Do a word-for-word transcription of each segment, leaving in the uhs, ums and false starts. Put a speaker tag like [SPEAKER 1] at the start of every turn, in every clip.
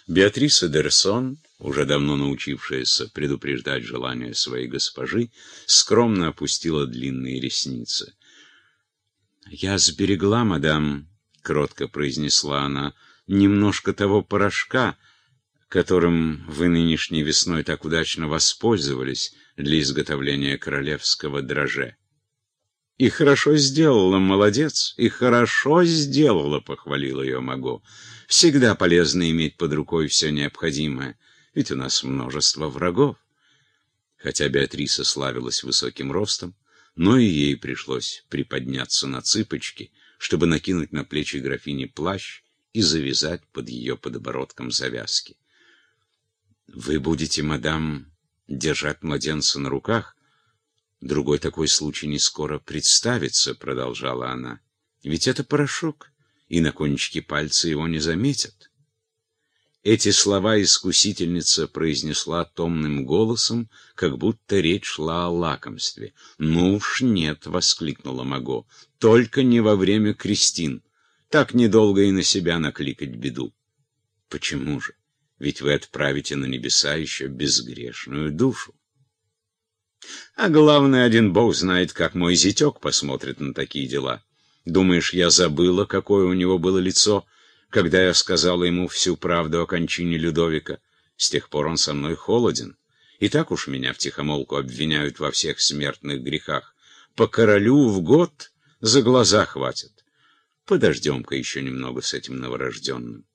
[SPEAKER 1] Беатриса Д'Ерсон, уже давно научившаяся предупреждать желания своей госпожи, скромно опустила длинные ресницы. «Я сберегла, мадам», — кротко произнесла она, — «немножко того порошка, которым вы нынешней весной так удачно воспользовались для изготовления королевского драже». «И хорошо сделала, молодец, и хорошо сделала», — похвалил ее Маго. «Всегда полезно иметь под рукой все необходимое, ведь у нас множество врагов». Хотя Беатриса славилась высоким ростом, но и ей пришлось приподняться на цыпочки, чтобы накинуть на плечи графини плащ и завязать под ее подбородком завязки. «Вы будете, мадам, держать младенца на руках? Другой такой случай не скоро представится», — продолжала она. «Ведь это порошок, и на кончике пальца его не заметят». Эти слова искусительница произнесла томным голосом, как будто речь шла о лакомстве. «Ну уж нет», — воскликнула Маго, — «только не во время крестин. Так недолго и на себя накликать беду». «Почему же? Ведь вы отправите на небеса еще безгрешную душу». «А главное, один бог знает, как мой зятек посмотрит на такие дела. Думаешь, я забыла, какое у него было лицо, когда я сказала ему всю правду о кончине Людовика? С тех пор он со мной холоден. И так уж меня втихомолку обвиняют во всех смертных грехах. По королю в год за глаза хватит. Подождем-ка еще немного с этим новорожденным».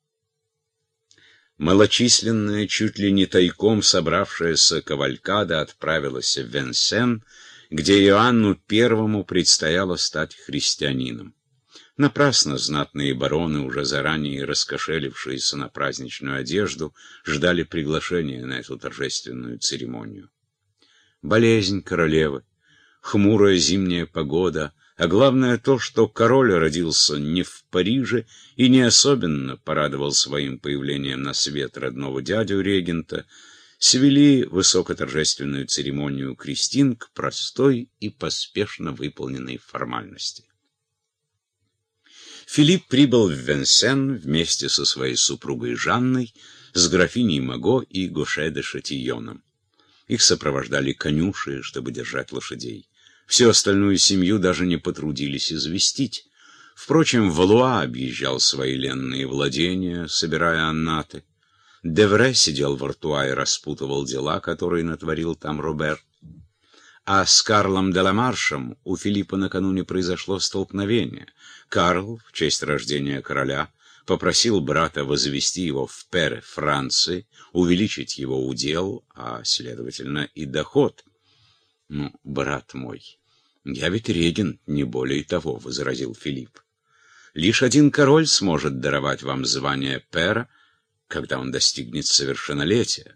[SPEAKER 1] Малочисленная, чуть ли не тайком собравшаяся кавалькада отправилась в Венсен, где Иоанну Первому предстояло стать христианином. Напрасно знатные бароны, уже заранее раскошелившиеся на праздничную одежду, ждали приглашения на эту торжественную церемонию. Болезнь королевы, хмурая зимняя погода, а главное то, что король родился не в Париже и не особенно порадовал своим появлением на свет родного дядю-регента, свели высокоторжественную церемонию крестин к простой и поспешно выполненной формальности. Филипп прибыл в Венсен вместе со своей супругой Жанной, с графиней Маго и Гоше де Шатильоном. Их сопровождали конюши, чтобы держать лошадей. Всю остальную семью даже не потрудились известить. Впрочем, Валуа объезжал свои ленные владения, собирая аннаты. Девре сидел в Артуа и распутывал дела, которые натворил там Робер. А с Карлом де ла Маршем у Филиппа накануне произошло столкновение. Карл, в честь рождения короля, попросил брата возвести его в Пере Франции, увеличить его удел, а, следовательно, и доход. «Ну, брат мой, я ведь регент, не более того», — возразил Филипп. «Лишь один король сможет даровать вам звание Пера, когда он достигнет совершеннолетия».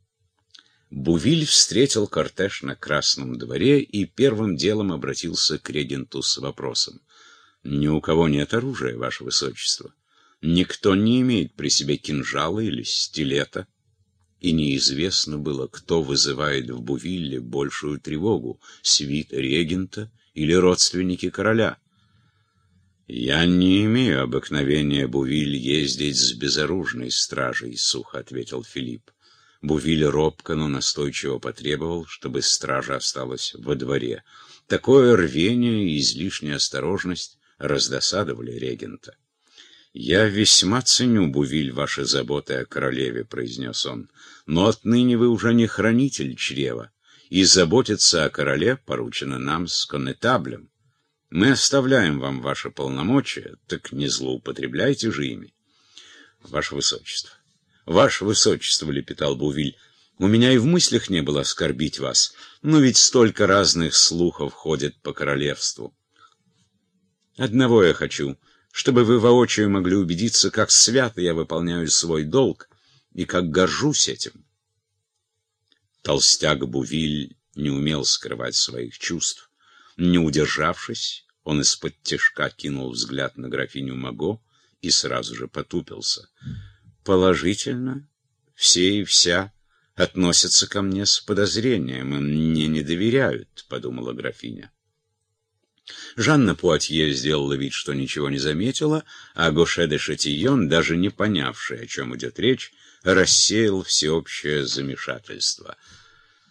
[SPEAKER 1] Бувиль встретил кортеж на Красном дворе и первым делом обратился к регенту с вопросом. «Ни у кого нет оружия, ваше высочество. Никто не имеет при себе кинжала или стилета». И неизвестно было, кто вызывает в Бувилле большую тревогу — свита регента или родственники короля. «Я не имею обыкновения, Бувиль, ездить с безоружной стражей», — сухо ответил Филипп. Бувиль робко, но настойчиво потребовал, чтобы стража осталась во дворе. Такое рвение и излишняя осторожность раздосадовали регента. «Я весьма ценю, Бувиль, ваши заботы о королеве», — произнес он, — «но отныне вы уже не хранитель чрева, и заботиться о короле поручено нам с коннетаблем. Мы оставляем вам ваши полномочия, так не злоупотребляйте же ими». «Ваше высочество, ваше высочество», — лепетал Бувиль, — «у меня и в мыслях не было оскорбить вас, но ведь столько разных слухов ходит по королевству. Одного я хочу, чтобы вы воочию могли убедиться, как свято я выполняю свой долг и как горжусь этим». Толстяк Бувиль не умел скрывать своих чувств. Не удержавшись, он из-под тишка кинул взгляд на графиню Маго и сразу же потупился. «Положительно, все и вся относятся ко мне с подозрением, и мне не доверяют», — подумала графиня. Жанна Пуатье сделала вид, что ничего не заметила, а Гоше де Шатийон, даже не понявший, о чем идет речь, рассеял всеобщее замешательство.